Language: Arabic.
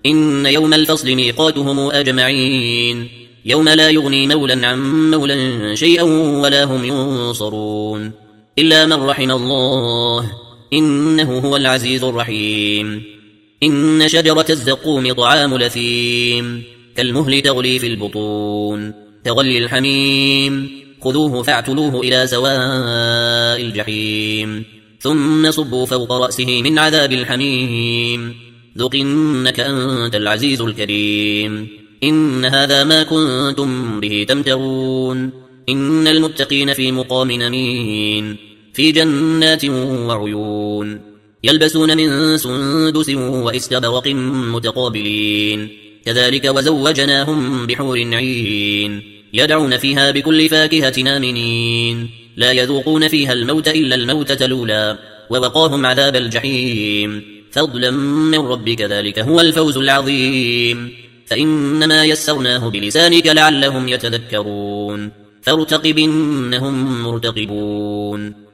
إن يوم الفصل ميقاتهم أجمعين يوم لا يغني مولا عن مولا شيئا ولا هم ينصرون إلا من رحم الله إنه هو العزيز الرحيم إن شجرة الزقوم طعام لثيم كالمهل تغلي في البطون كغلي الحميم خذوه فاعتلوه إلى سواء الجحيم ثم صبوا فوق رأسه من عذاب الحميم ذق إنك أنت العزيز الكريم إن هذا ما كنتم به تمترون إن المتقين في مقام أمين في جنات وعيون يلبسون من سندس وإستبرق متقابلين كذلك وزوجناهم بحور عين يدعون فيها بكل فاكهة آمنين لا يذوقون فيها الموت إلا الموتة الأولى ووقاهم عذاب الجحيم فضلا من ربك ذلك هو الفوز العظيم فإنما يسرناه بلسانك لعلهم يتذكرون فارتقب إنهم مرتقبون